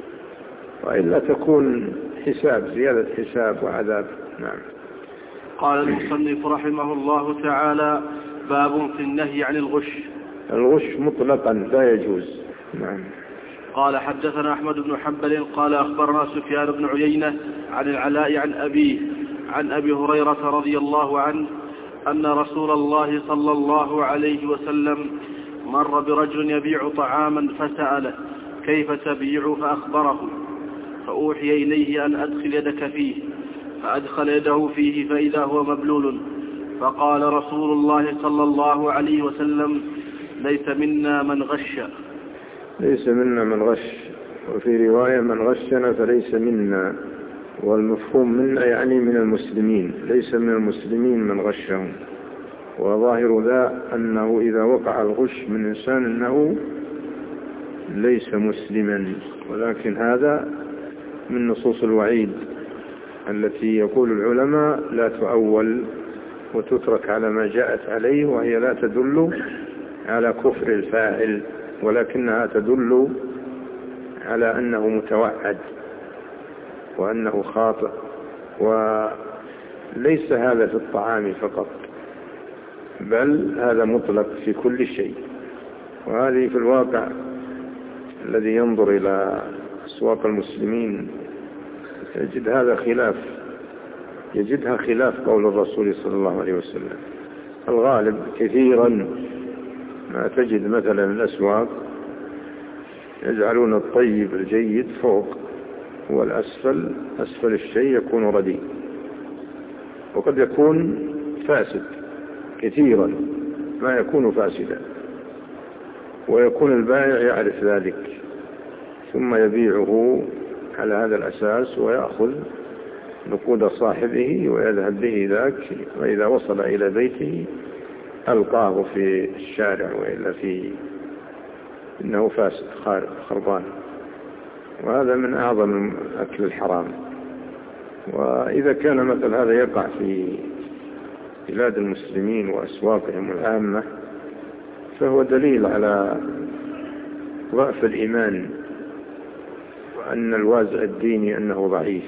[SPEAKER 2] وإلا تكون حساب، زيادة حساب وعذاب. نعم.
[SPEAKER 1] قال المصنف رحمه الله تعالى: باب في النهي عن الغش.
[SPEAKER 2] الغش مطلقا لا يجوز. نعم.
[SPEAKER 1] قال حدثنا أحمد بن حنبل قال أخبرنا سفيان بن عيينة عن العلاء عن أبيه عن أبي هريرة رضي الله عنه أن رسول الله صلى الله عليه وسلم مر برجل يبيع طعاما فسأله: كيف تبيع؟ فأخبره، فأوحي إليه أن أدخل يدك فيه، فأدخل يده فيه فإذا هو مبلول. فقال رسول الله صلى الله عليه وسلم: ليس منا من غش.
[SPEAKER 2] ليس منا من غش، وفي رواية: من غشنا فليس منا. والمفهوم منا يعني من المسلمين، ليس من المسلمين من غشهم. وظاهر ذا أنه إذا وقع الغش من إنسان أنه ليس مسلما، ولكن هذا من نصوص الوعيد التي يقول العلماء لا تؤول وتترك على ما جاءت عليه، وهي لا تدل على كفر الفاعل، ولكنها تدل على أنه متوعد وأنه خاطئ. وليس هذا في الطعام فقط، بل هذا مطلق في كل شيء. وهذه في الواقع الذي ينظر إلى أسواق المسلمين يجدها خلاف قول الرسول صلى الله عليه وسلم. الغالب كثيرا ما تجد مثلا الأسواق يجعلون الطيب الجيد فوق، والأسفل أسفل الشيء يكون رديء، وقد يكون فاسد كثيرا ما يكون فاسدا، ويكون البائع يعرف ذلك ثم يبيعه على هذا الأساس ويأخذ نقود صاحبه ويذهب به ذاك، وإذا وصل إلى بيته ألقاه في الشارع، وإلا إنه فاسد خربان. وهذا من أعظم أكل الحرام. وإذا كان مثل هذا يقع في بلاد المسلمين وأسواقهم العامة، فهو دليل على ضعف الإيمان، وأن الوازع الديني أنه ضعيف،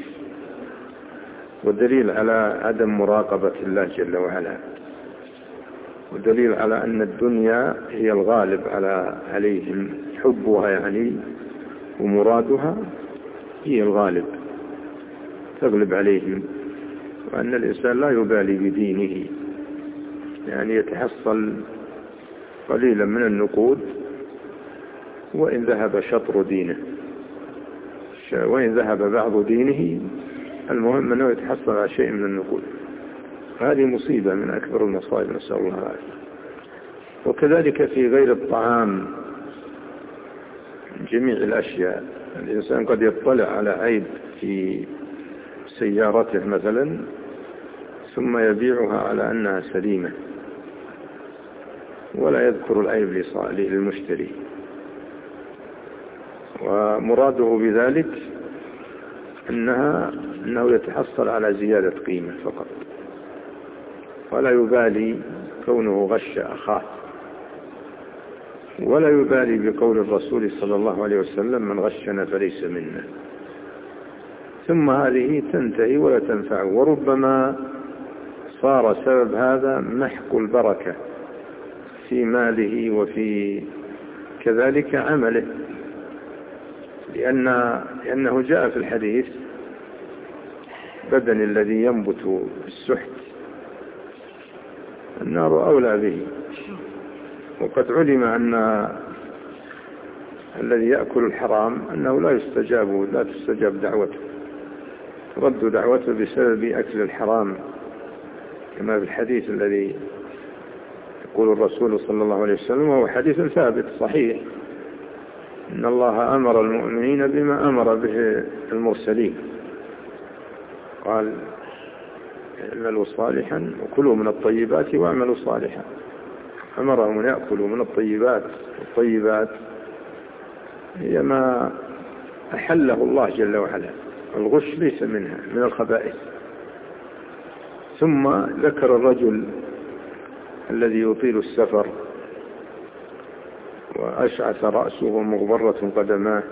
[SPEAKER 2] ودليل على عدم مراقبة الله جل وعلا، ودليل على أن الدنيا هي الغالب عليهم، حبها يعني ومرادها هي الغالب تغلب عليهم، وأن الإنسان لا يبالي بدينه، يعني يتحصل قليلا من النقود وإن ذهب شطر دينه، وإن ذهب بعض دينه، المهم أنه يتحصل على شيء من النقود. هذه مصيبة من أكبر المصائب، نسأل الله العافية. وكذلك في غير الطعام، جميع الأشياء، الإنسان قد يطلع على عيب في سيارته مثلا ثم يبيعها على أنها سليمة، ولا يذكر العيب للمشتري، ومراده بذلك أنه يتحصل على زيادة قيمة فقط، ولا يبالي كونه غش أخاه، ولا يبالي بقول الرسول صلى الله عليه وسلم: من غشنا فليس منا. ثم هذه تنتهي ولا تنفع، وربما صار سبب هذا محق البركة في ماله وفي كذلك عمله، لأنه جاء في الحديث: بدن الذي ينبت بالسحت النار أولى به. وقد علم أن الذي يأكل الحرام أنه لا تستجاب دعوته، رد دعوته بسبب أكل الحرام، كما في الحديث الذي يقول الرسول صلى الله عليه وسلم، وهو حديث ثابت صحيح: إن الله أمر المؤمنين بما أمر به المرسلين، قال: اعملوا صالحا وكلوا من الطيبات واعملوا صالحا. أمرهم أن يأكلوا من الطيبات، والطيبات هي ما أحله الله جل وعلا، الغش ليس منها، من الخبائث. ثم ذكر الرجل الذي يطيل السفر وأشعث رأسه مغبرة قدماه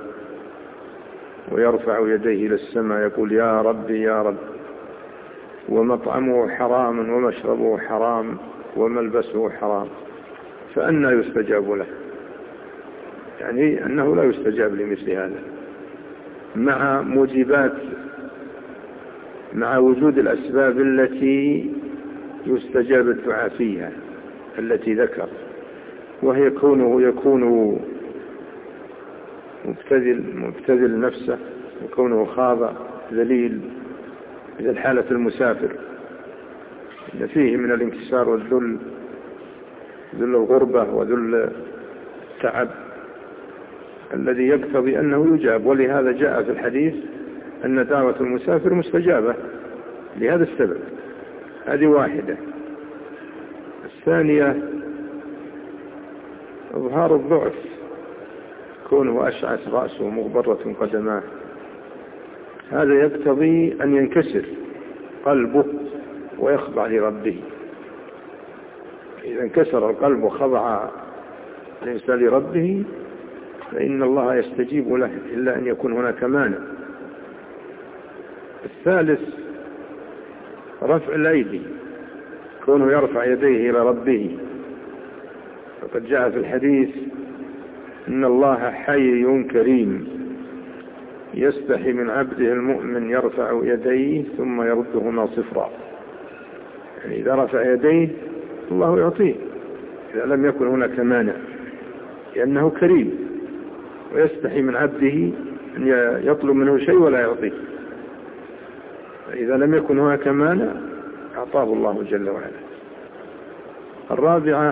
[SPEAKER 2] ويرفع يديه إلى السماء يقول: يا ربي يا رب، ومطعمه حرام ومشربه حرام وملبسه حرام، فأنى يستجاب له؟ يعني أنه لا يستجاب لمثل هذا، مع وجود الأسباب التي يستجاب الدعاء فيها التي ذكر، وهي كونه يكون مبتذل نفسه، وكونه خاضع ذليل، مثل حالة المسافر إن فيه من الانكسار والذل، ذل الغربة وذل التعب الذي يقتضي أنه يجاب. ولهذا جاء في الحديث أن دعوة المسافر مستجابة لهذا السبب. هذه واحدة. الثانية إظهار الضعف، كونه أشعث رأسه مغبرة قدماه، هذا يقتضي أن ينكسر قلبه ويخضع لربه. إذا انكسر القلب وخضع الإنسان لربه فإن الله يستجيب له، إلا أن يكون هناك مانع. الثالث رفع الأيدي، كونه يرفع يديه إلى ربه، فقد جاء في الحديث إن الله حي كريم يستحي من عبده المؤمن يرفع يديه ثم يردهما صفرا. يعني إذا رفع يديه الله يعطيه إذا لم يكن هناك مانع، لأنه كريم ويستحي من عبده أن يطلب منه شيء ولا يعطيه، فإذا لم يكن هناك مانع أعطاه الله جل وعلا. الرابعة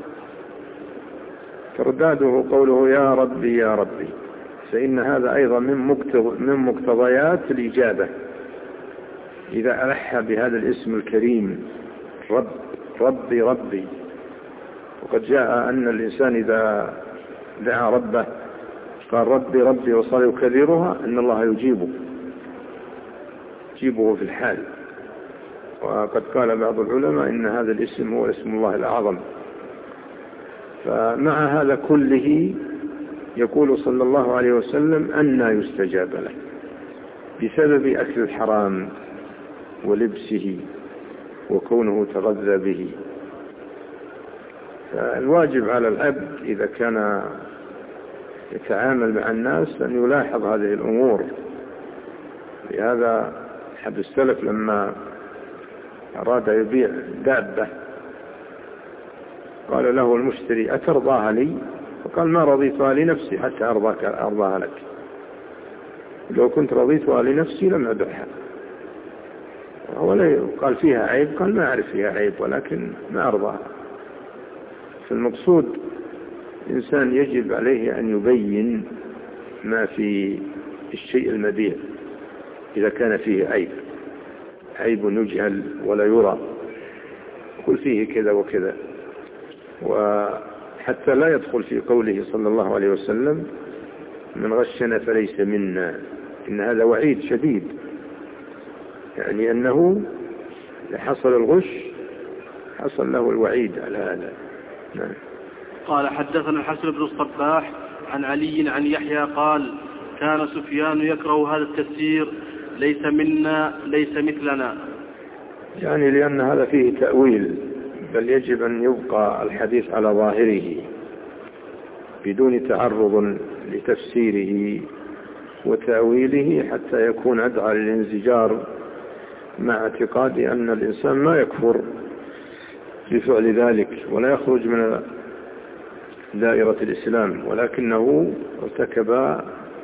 [SPEAKER 2] ترداده قوله يا ربي يا ربي، فإن هذا أيضا من مقتضيات الإجابة. إذا ألح بهذا الاسم الكريم ربي ربي، وقد جاء أن الإنسان إذا دعا ربه قال ربي ربي وصار يكررها أن الله يجيبه في الحال. وقد قال بعض العلماء إن هذا الاسم هو اسم الله الأعظم. فمع هذا كله يقول صلى الله عليه وسلم أنى يستجاب له بسبب أكل الحرام ولبسه وكونه تغذى به. فالواجب على العبد إذا كان يتعامل مع الناس أن يلاحظ هذه الأمور. لهذا أحد السلف لما أراد يبيع دابة قال له المشتري أترضاها لي؟ فقال ما رضيتها لنفسي حتى أرضاها لك، لو كنت رضيتها لنفسي لم أبيعها. قال فيها عيب؟ قال ما أعرف فيها عيب ولكن ما أرضاها. فالمقصود الإنسان يجب عليه أن يبين ما في الشيء المبيع إذا كان فيه عيب يجهل ولا يرى، يقول فيه كذا وكذا، وحتى لا يدخل في قوله صلى الله عليه وسلم من غشنا فليس منا. إن هذا وعيد شديد، يعني أنه لحصل الغش حصل له الوعيد على هذا. نعم.
[SPEAKER 1] قال حدثنا الحسن بن الصباح عن علي عن يحيى قال كان سفيان يكره هذا التفسير ليس منا ليس مثلنا،
[SPEAKER 2] يعني لأن هذا فيه تأويل، بل يجب أن يبقى الحديث على ظاهره بدون تعرض لتفسيره وتأويله حتى يكون أدعى للانزجار، مع اعتقاد أن الإنسان ما يكفر بفعل ذلك ولا يخرج من دائرة الإسلام، ولكنه ارتكب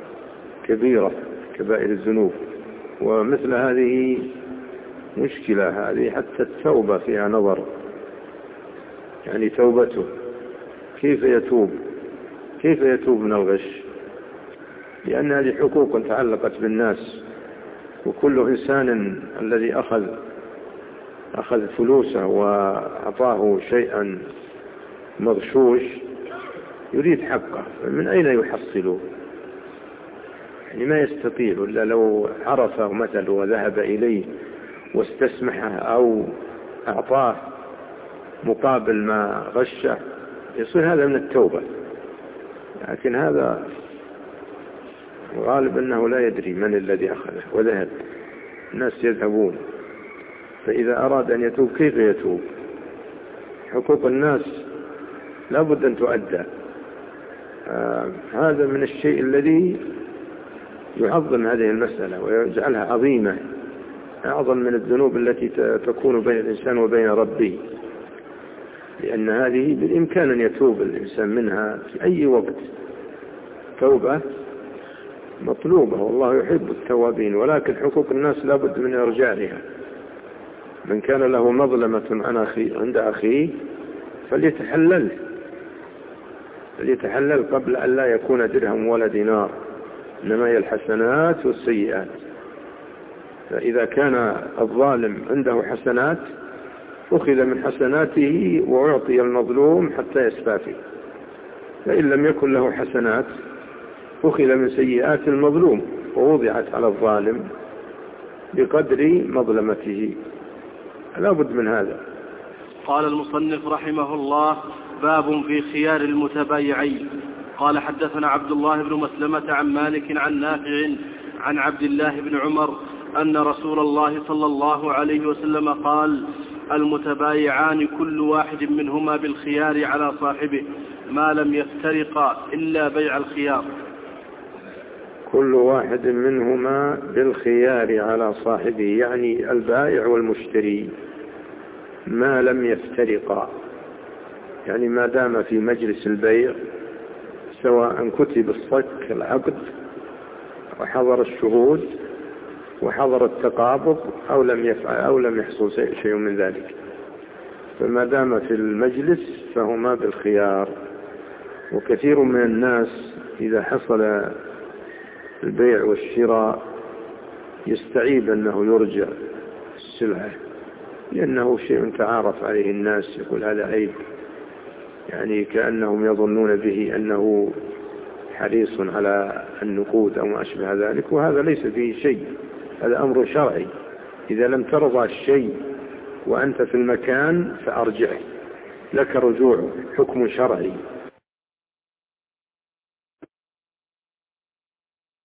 [SPEAKER 2] كبائر الذنوب. ومثل هذه مشكلة، هذه حتى التوبة فيها نظر، يعني توبته كيف يتوب من الغش، لأن هذه حقوق تعلقت بالناس، وكل إنسان الذي أخذ فلوسه وأعطاه شيئا مغشوش يريد حقه، من أين يحصله؟ يعني ما يستطيع، إلا لو عرفه مثل وذهب إليه واستسمحه أو أعطاه مقابل ما غشه يصير هذا من التوبة. لكن هذا غالب أنه لا يدري من الذي أخذه وذهب، الناس يذهبون، فإذا أراد أن يتوب كيف يتوب؟ حقوق الناس لابد أن تؤدى. هذا من الشيء الذي يعظم هذه المسألة ويجعلها عظيمة، أعظم من الذنوب التي تكون بين الإنسان وبين ربه، لأن هذه بالإمكان أن يتوب الإنسان منها في أي وقت، توبة مطلوبة والله يحب التوابين، ولكن حقوق الناس لابد من إرجاعها. من كان له مظلمة عند أخيه فليتحلل قبل أن لا يكون درهم ولا دينار، إنما هي الحسنات والسيئات. فإذا كان الظالم عنده حسنات أخذ من حسناته وأعطي المظلوم حتى يستافي، فإن لم يكن له حسنات أخذ من سيئات المظلوم ووضعت على الظالم بقدر مظلمته. لا بد من هذا.
[SPEAKER 1] قال المصنف رحمه الله باب في خيار المتبايعين. قال حدثنا عبد الله بن مسلمة عن مالك عن نافع عن عبد الله بن عمر أن رسول الله صلى الله عليه وسلم قال: المتبايعان كل واحد منهما بالخيار على صاحبه ما لم يفترقا إلا بيع الخيار.
[SPEAKER 2] كل واحد منهما بالخيار على صاحبه، يعني البائع والمشتري، ما لم يفترقا، يعني ما دام في مجلس البيع سواء كتب الصك العقد وحضر الشهود وحضر التقابض أو لم يحصل شيء من ذلك، فما دام في المجلس فهما بالخيار. وكثير من الناس إذا حصل البيع والشراء يستعيب أنه يرجع السلعة، لأنه شيء تعارف عليه الناس، يقول هذا عيب، يعني كأنهم يظنون به أنه حريص على النقود أو ما أشبه ذلك، وهذا ليس فيه شيء، هذا أمر شرعي. إذا لم ترضى الشيء وأنت في المكان فأرجعه، لك رجوع، حكم شرعي.